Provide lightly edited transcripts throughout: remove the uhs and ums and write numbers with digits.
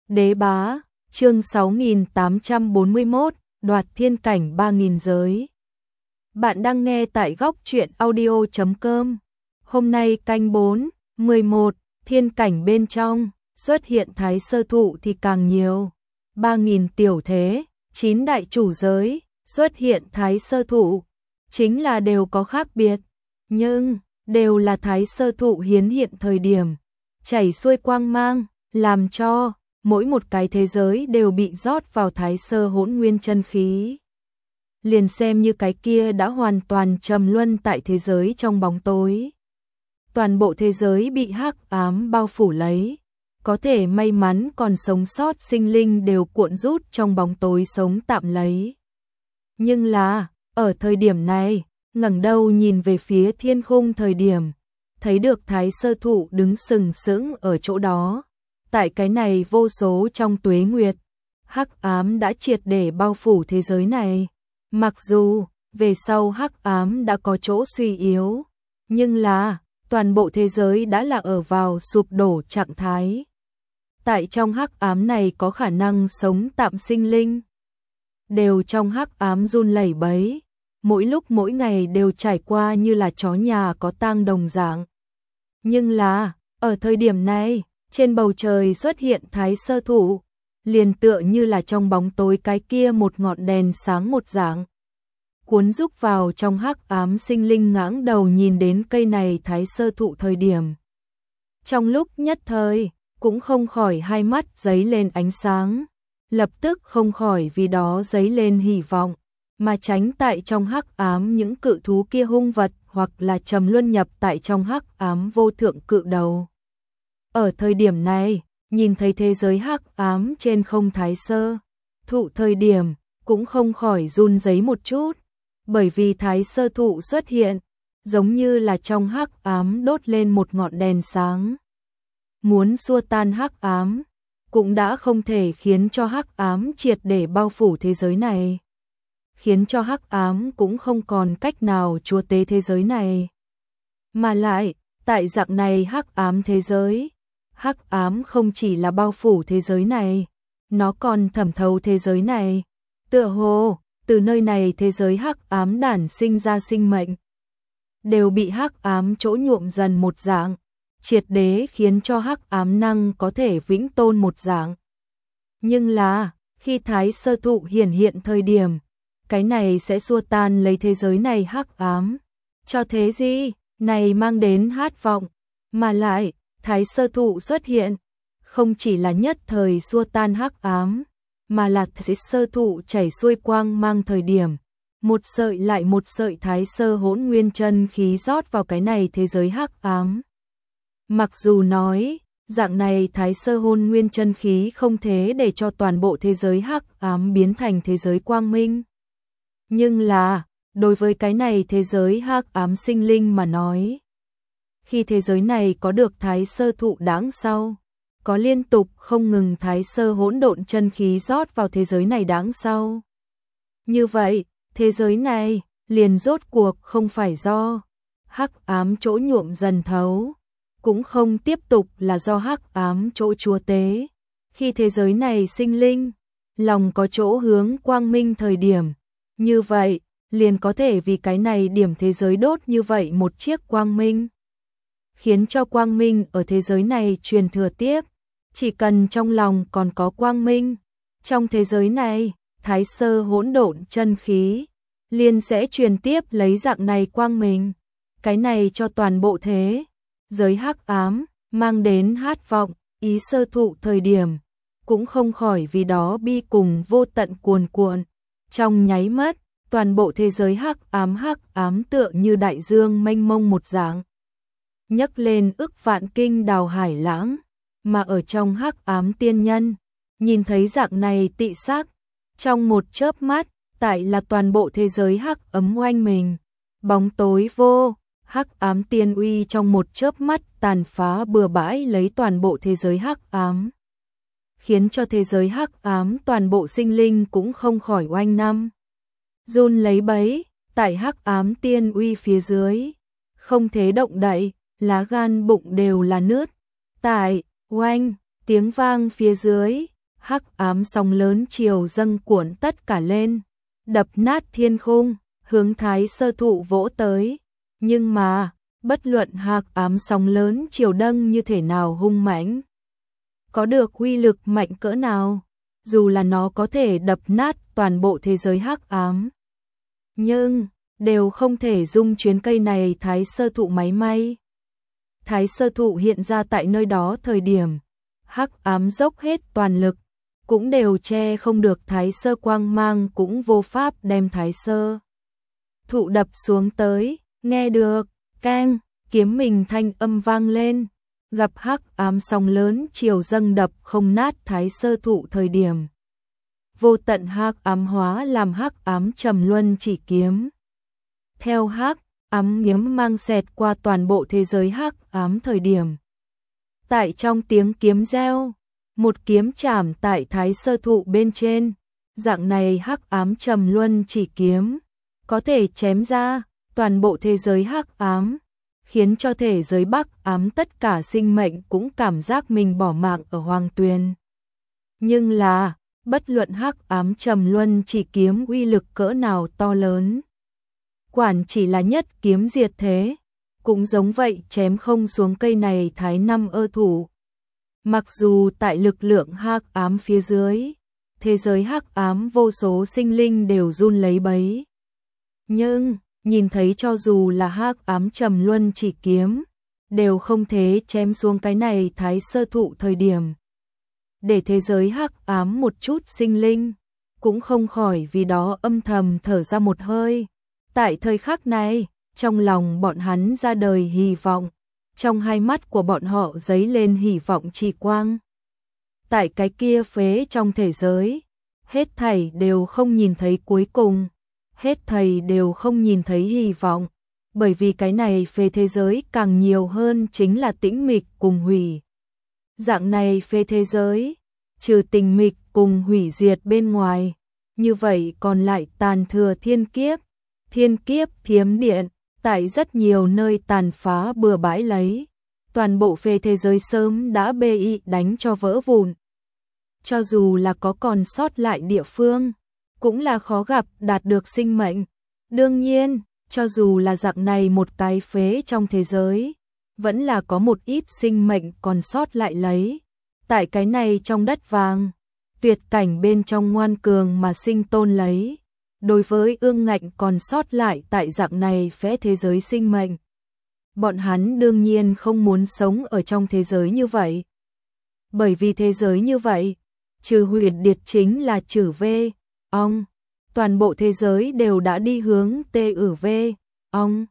Đế bá, chương 6841, đoạt thiên cảnh 3000 giới. Bạn đang nghe tại góc truyện audio.com. Hôm nay canh 4, 11, thiên cảnh bên trong, xuất hiện thái sơ thụ thì càng nhiều. 3000 tiểu thế, 9 đại chủ giới, xuất hiện thái sơ thụ, chính là đều có khác biệt, nhưng đều là thái sơ thụ hiến hiện thời điểm, chảy xuôi quang mang, làm cho mỗi một cái thế giới đều bị rót vào thái sơ hỗn nguyên chân khí. Liền xem như cái kia đã hoàn toàn trầm luân tại thế giới trong bóng tối. Toàn bộ thế giới bị hắc ám bao phủ lấy, có thể may mắn còn sống sót sinh linh đều cuộn rút trong bóng tối sống tạm lấy. Nhưng là, ở thời điểm này, ngẩng đầu nhìn về phía thiên khung thời điểm, thấy được thái sơ thụ đứng sừng sững ở chỗ đó. Tại cái này vô số trong tuế nguyệt, hắc ám đã triệt để bao phủ thế giới này. Mặc dù về sau hắc ám đã có chỗ suy yếu, nhưng là toàn bộ thế giới đã là ở vào sụp đổ trạng thái. Tại trong hắc ám này có khả năng sống tạm sinh linh, đều trong hắc ám run lẩy bẩy, mỗi lúc mỗi ngày đều trải qua như là chó nhà có tang đồng dạng. Nhưng là, ở thời điểm này, trên bầu trời xuất hiện thái sơ thụ, liền tựa như là trong bóng tối cái kia một ngọn đèn sáng một dạng. Cuốn rúc vào trong hắc ám sinh linh ngẩng đầu nhìn đến cây này thái sơ thụ thời điểm. Trong lúc nhất thời, cũng không khỏi hai mắt giấy lên ánh sáng, lập tức không khỏi vì đó giấy lên hy vọng, mà tránh tại trong hắc ám những cự thú kia hung vật hoặc là trầm luân nhập tại trong hắc ám vô thượng cự đầu. Ở thời điểm này, nhìn thấy thế giới hắc ám trên không thái sơ thụ thời điểm, cũng không khỏi run rẩy một chút, bởi vì thái sơ thụ xuất hiện, giống như là trong hắc ám đốt lên một ngọn đèn sáng. Muốn xua tan hắc ám, cũng đã không thể khiến cho hắc ám triệt để bao phủ thế giới này. Khiến cho hắc ám cũng không còn cách nào chúa tế thế giới này. Mà lại, tại dạng này hắc ám thế giới, hắc ám không chỉ là bao phủ thế giới này, nó còn thẩm thấu thế giới này. Tựa hồ, từ nơi này thế giới hắc ám đản sinh ra sinh mệnh, đều bị hắc ám chỗ nhuộm dần một dạng, triệt để khiến cho hắc ám năng có thể vĩnh tôn một dạng. Nhưng là, khi thái sơ thụ hiển hiện thời điểm, cái này sẽ xua tan lấy thế giới này hắc ám. Cho thế gì, này mang đến hát vọng, mà lại, thái sơ thụ xuất hiện, không chỉ là nhất thời xua tan hắc ám, mà là thái sơ thụ chảy xuôi quang mang thời điểm. Một sợi lại một sợi thái sơ hỗn nguyên chân khí rót vào cái này thế giới hắc ám. Mặc dù nói, dạng này thái sơ hỗn nguyên chân khí không thể để cho toàn bộ thế giới hắc ám biến thành thế giới quang minh. Nhưng là, đối với cái này thế giới hắc ám sinh linh mà nói, khi thế giới này có được thái sơ thụ đáng sau, có liên tục không ngừng thái sơ hỗn độn chân khí rót vào thế giới này đáng sau. Như vậy, thế giới này liền rốt cuộc không phải do hắc ám chỗ nhuộm dần thấu, cũng không tiếp tục là do hắc ám chỗ chúa tế. Khi thế giới này sinh linh, lòng có chỗ hướng quang minh thời điểm, như vậy, liền có thể vì cái này điểm thế giới đốt như vậy một chiếc quang minh. Khiến cho quang minh ở thế giới này truyền thừa tiếp, chỉ cần trong lòng còn có quang minh, trong thế giới này, thái sơ hỗn độn chân khí, liền sẽ truyền tiếp lấy dạng này quang minh. Cái này cho toàn bộ thế giới hắc ám, mang đến hát vọng, ý sơ thụ thời điểm, cũng không khỏi vì đó bi cùng vô tận cuồn cuộn. Trong nháy mắt, toàn bộ thế giới hắc ám tựa như đại dương mênh mông một dạng, nhấc lên ức vạn kinh đào hải lãng, mà ở trong hắc ám tiên nhân, nhìn thấy dạng này tị sắc, trong một chớp mắt, tại là toàn bộ thế giới hắc ấm oanh mình, bóng tối vô, hắc ám tiên uy trong một chớp mắt tàn phá bừa bãi lấy toàn bộ thế giới hắc ám, khiến cho thế giới hắc ám toàn bộ sinh linh cũng không khỏi oanh năm run lấy bấy, tại hắc ám tiên uy phía dưới, không thể động đậy, lá gan bụng đều là nứt. Tại oanh tiếng vang phía dưới, hắc ám sóng lớn chiều dâng cuộn tất cả lên, đập nát thiên khung, hướng Thái Sơ Thụ vỗ tới. Nhưng mà, bất luận hắc ám sóng lớn chiều dâng như thế nào hung mãnh, có được uy lực mạnh cỡ nào, dù là nó có thể đập nát toàn bộ thế giới hắc ám, nhưng đều không thể dung chuyến cây này Thái Sơ Thụ máy may. Thái Sơ Thụ hiện ra tại nơi đó thời điểm, hắc ám dốc hết toàn lực, cũng đều che không được Thái Sơ quang mang, cũng vô pháp đem Thái Sơ Thụ đập xuống tới. Nghe được, keng, kiếm mình thanh âm vang lên, gặp hắc ám sóng lớn chiều dâng đập không nát Thái Sơ Thụ thời điểm. Vô tận hắc ám hóa làm hắc ám trầm luân chỉ kiếm. Theo hắc ám kiếm mang xẹt qua toàn bộ thế giới hắc ám thời điểm. Tại trong tiếng kiếm reo, một kiếm chạm tại Thái Sơ Thụ bên trên, dạng này hắc ám trầm luân chỉ kiếm, có thể chém ra toàn bộ thế giới hắc ám, khiến cho thế giới bắc ám tất cả sinh mệnh cũng cảm giác mình bỏ mạng ở hoàng tuyền. Nhưng là, bất luận hắc ám trầm luân chỉ kiếm uy lực cỡ nào to lớn, quản chỉ là nhất kiếm diệt thế, cũng giống vậy chém không xuống cây này Thái Năm Ơ Thủ. Mặc dù tại lực lượng hắc ám phía dưới, thế giới hắc ám vô số sinh linh đều run lấy bấy. Nhưng, nhìn thấy cho dù là hắc ám trầm luân chỉ kiếm, đều không thể chém xuống cái này Thái Sơ Thụ thời điểm. Để thế giới hắc ám một chút sinh linh, cũng không khỏi vì đó âm thầm thở ra một hơi. Tại thời khắc này, trong lòng bọn hắn ra đời hy vọng, trong hai mắt của bọn họ dấy lên hy vọng chỉ quang. Tại cái kia phế trong thế giới, hết thảy đều không nhìn thấy cuối cùng, hết thảy đều không nhìn thấy hy vọng, bởi vì cái này phế thế giới càng nhiều hơn chính là tĩnh mịch cùng hủy. Dạng này phế thế giới, trừ tĩnh mịch cùng hủy diệt bên ngoài, như vậy còn lại tàn thừa thiên kiếp thiểm điện, tại rất nhiều nơi tàn phá bừa bãi lấy, toàn bộ phế thế giới sớm đã bị đánh cho vỡ vụn. Cho dù là có còn sót lại địa phương, cũng là khó gặp đạt được sinh mệnh. Đương nhiên, cho dù là dạng này một cái phế trong thế giới, vẫn là có một ít sinh mệnh còn sót lại lấy. Tại cái này trong đất vàng, tuyệt cảnh bên trong ngoan cường mà sinh tôn lấy. Đối với ương ngạnh còn sót lại tại dạng này phế thế giới sinh mệnh, bọn hắn đương nhiên không muốn sống ở trong thế giới như vậy. Bởi vì thế giới như vậy, trừ hủy diệt chính là trừ vê, ong. Toàn bộ thế giới đều đã đi hướng tê ử vê, ong.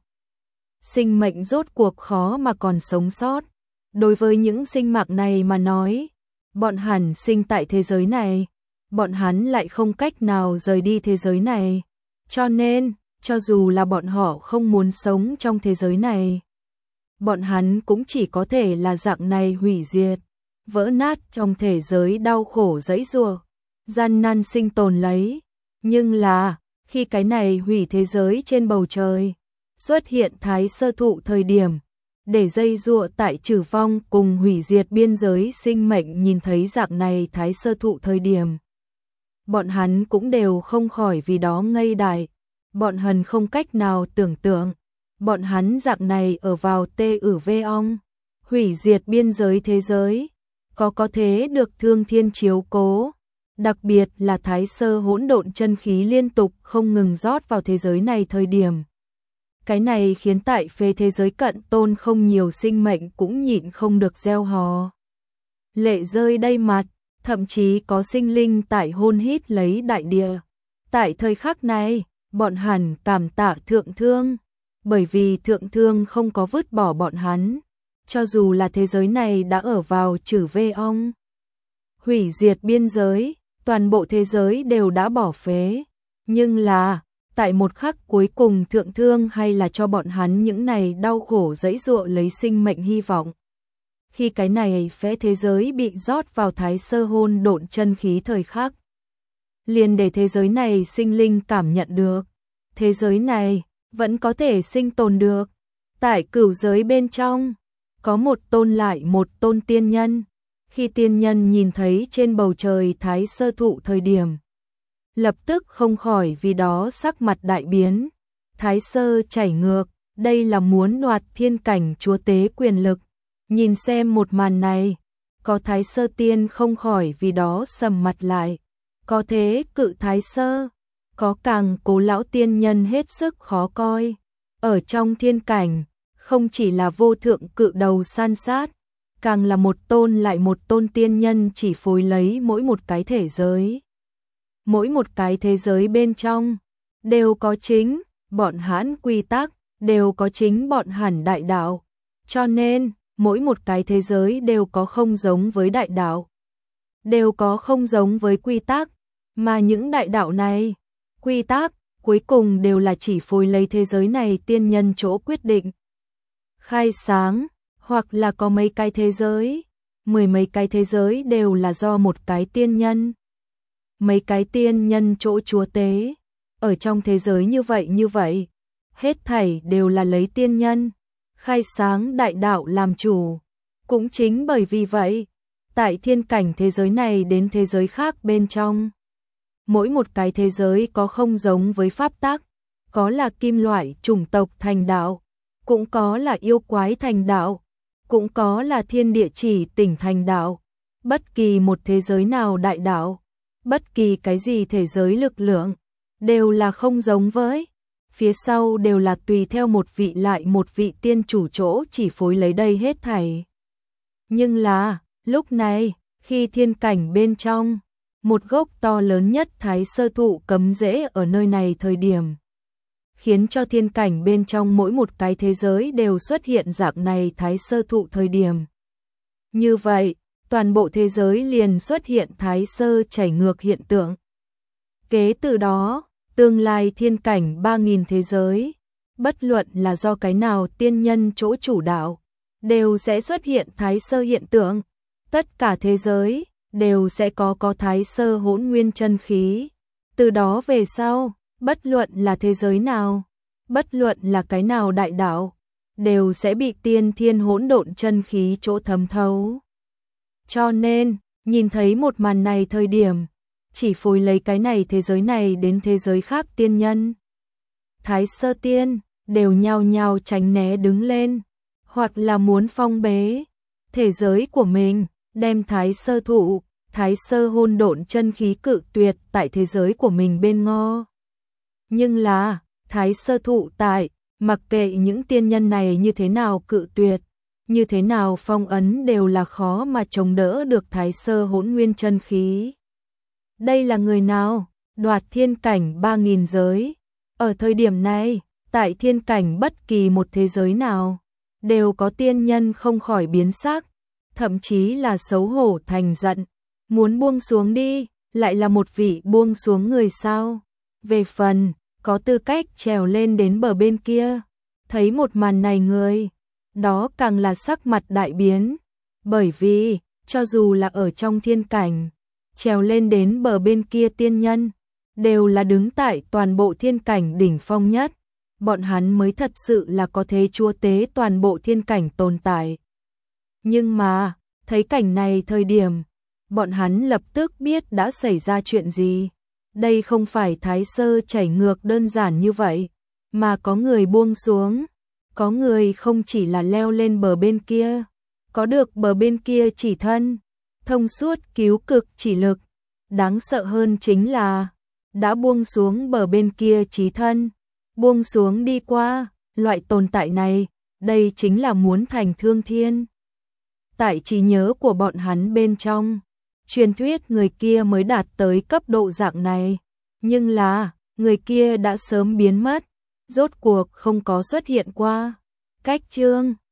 Sinh mệnh rốt cuộc khó mà còn sống sót. Đối với những sinh mạng này mà nói, bọn hắn sinh tại thế giới này, bọn hắn lại không cách nào rời đi thế giới này. Cho nên, cho dù là bọn họ không muốn sống trong thế giới này, bọn hắn cũng chỉ có thể là dạng này hủy diệt, vỡ nát trong thế giới đau khổ giãy giụa, gian nan sinh tồn lấy. Nhưng là, khi cái này hủy thế giới trên bầu trời, xuất hiện Thái Sơ Thụ thời điểm, để dây giụa tại trừ vong cùng hủy diệt biên giới sinh mệnh nhìn thấy dạng này Thái Sơ Thụ thời điểm. Bọn hắn cũng đều không khỏi vì đó ngây dại, bọn hắn không cách nào tưởng tượng, bọn hắn dạng này ở vào tê ử vê ong, hủy diệt biên giới thế giới, có thế được thương thiên chiếu cố. Đặc biệt là Thái Sơ hỗn độn chân khí liên tục không ngừng rót vào thế giới này thời điểm. Cái này khiến tại phế thế giới cận tôn không nhiều sinh mệnh cũng nhịn không được reo hò. Lệ rơi đầy mặt, thậm chí có sinh linh tại hôn hít lấy đại địa. Tại thời khắc này, bọn hắn cảm tạ thượng thương, bởi vì thượng thương không có vứt bỏ bọn hắn. Cho dù là thế giới này đã ở vào trừ vê ong, hủy diệt biên giới, toàn bộ thế giới đều đã bỏ phế, nhưng là, tại một khắc cuối cùng thượng thương hay là cho bọn hắn những này đau khổ giãy giụa lấy sinh mệnh hy vọng. Khi cái này phế thế giới bị rót vào Thái Sơ hôn độn chân khí thời khắc, liền để thế giới này sinh linh cảm nhận được, thế giới này vẫn có thể sinh tồn được. Tại cửu giới bên trong, có một tôn lại một tôn tiên nhân, Khi tiên nhân nhìn thấy trên bầu trời Thái Sơ thụ thời điểm, lập tức không khỏi vì đó sắc mặt đại biến. Thái Sơ chảy ngược, đây là muốn đoạt thiên cảnh chúa tế quyền lực. Nhìn xem một màn này, có Thái Sơ tiên không khỏi vì đó sầm mặt lại. Có thế cự Thái Sơ, có càng Cố lão tiên nhân hết sức khó coi. Ở trong thiên cảnh, không chỉ là vô thượng cự đầu san sát, càng là một tôn lại một tôn tiên nhân chỉ phối lấy mỗi một cái thể giới. Mỗi một cái thế giới bên trong, đều có chính bọn hắn quy tắc, đều có chính bọn hẳn đại đạo. Cho nên, mỗi một cái thế giới đều có không giống với đại đạo, đều có không giống với quy tắc, mà những đại đạo này, quy tắc, cuối cùng đều là chỉ phối lấy thế giới này tiên nhân chỗ quyết định. Khai sáng, hoặc là có mấy cái thế giới, mười mấy cái thế giới đều là do một cái tiên nhân. Mấy cái tiên nhân chỗ chúa tế, ở trong thế giới như vậy, hết thảy đều là lấy tiên nhân, khai sáng đại đạo làm chủ. Cũng chính bởi vì vậy, tại thiên cảnh thế giới này đến thế giới khác bên trong, mỗi một cái thế giới có không giống với pháp tắc, có là kim loại chủng tộc thành đạo, cũng có là yêu quái thành đạo, cũng có là thiên địa chỉ tỉnh thành đạo. Bất kỳ một thế giới nào đại đạo, bất kỳ cái gì thế giới lực lượng, đều là không giống với. Phía sau đều là tùy theo một vị lại một vị tiên chủ chỗ chỉ phối lấy đây hết thảy. Nhưng là, lúc này, khi thiên cảnh bên trong, một gốc to lớn nhất Thái Sơ thụ cắm rễ ở nơi này thời điểm, khiến cho thiên cảnh bên trong mỗi một cái thế giới đều xuất hiện dạng này Thái Sơ thụ thời điểm. Như vậy, toàn bộ thế giới liền xuất hiện Thái Sơ chảy ngược hiện tượng. Kế từ đó, tương lai thiên cảnh 3.000 thế giới, bất luận là do cái nào tiên nhân chỗ chủ đạo, đều sẽ xuất hiện Thái Sơ hiện tượng. Tất cả thế giới đều sẽ có Thái Sơ hỗn nguyên chân khí. Từ đó về sau, bất luận là thế giới nào, bất luận là cái nào đại đạo, đều sẽ bị tiên thiên hỗn độn chân khí chỗ thấm thấu. Cho nên, nhìn thấy một màn này thời điểm, chỉ phối lấy cái này thế giới này đến thế giới khác tiên nhân, Thái Sơ tiên, đều nhao nhao tránh né đứng lên, hoặc là muốn phong bế thế giới của mình, đem Thái Sơ thụ, Thái Sơ hỗn độn chân khí cự tuyệt tại thế giới của mình bên ngo. Nhưng là, Thái Sơ thụ tại, mặc kệ những tiên nhân này như thế nào cự tuyệt, như thế nào phong ấn đều là khó mà chống đỡ được Thái Sơ hỗn nguyên chân khí. Đây là người nào? Đoạt thiên cảnh 3.000 giới. Ở thời điểm này, tại thiên cảnh bất kỳ một thế giới nào, đều có tiên nhân không khỏi biến sắc, thậm chí là xấu hổ thành giận, muốn buông xuống đi, lại là một vị buông xuống người sao. Về phần, có tư cách trèo lên đến bờ bên kia, thấy một màn này người, đó càng là sắc mặt đại biến, bởi vì, cho dù là ở trong thiên cảnh, trèo lên đến bờ bên kia tiên nhân, đều là đứng tại toàn bộ thiên cảnh đỉnh phong nhất, bọn hắn mới thật sự là có thế chúa tế toàn bộ thiên cảnh tồn tại. Nhưng mà, thấy cảnh này thời điểm, bọn hắn lập tức biết đã xảy ra chuyện gì. Đây không phải Thái Sơ chảy ngược đơn giản như vậy, mà có người buông xuống, có người không chỉ là leo lên bờ bên kia, có được bờ bên kia chỉ thân, thông suốt cứu cực chỉ lực. Đáng sợ hơn chính là, đã buông xuống bờ bên kia chí thân, buông xuống đi qua, loại tồn tại này, đây chính là muốn thành thương thiên. Tại trí nhớ của bọn hắn bên trong, truyền thuyết người kia mới đạt tới cấp độ dạng này, nhưng là, người kia đã sớm biến mất, rốt cuộc không có xuất hiện qua. Cách chương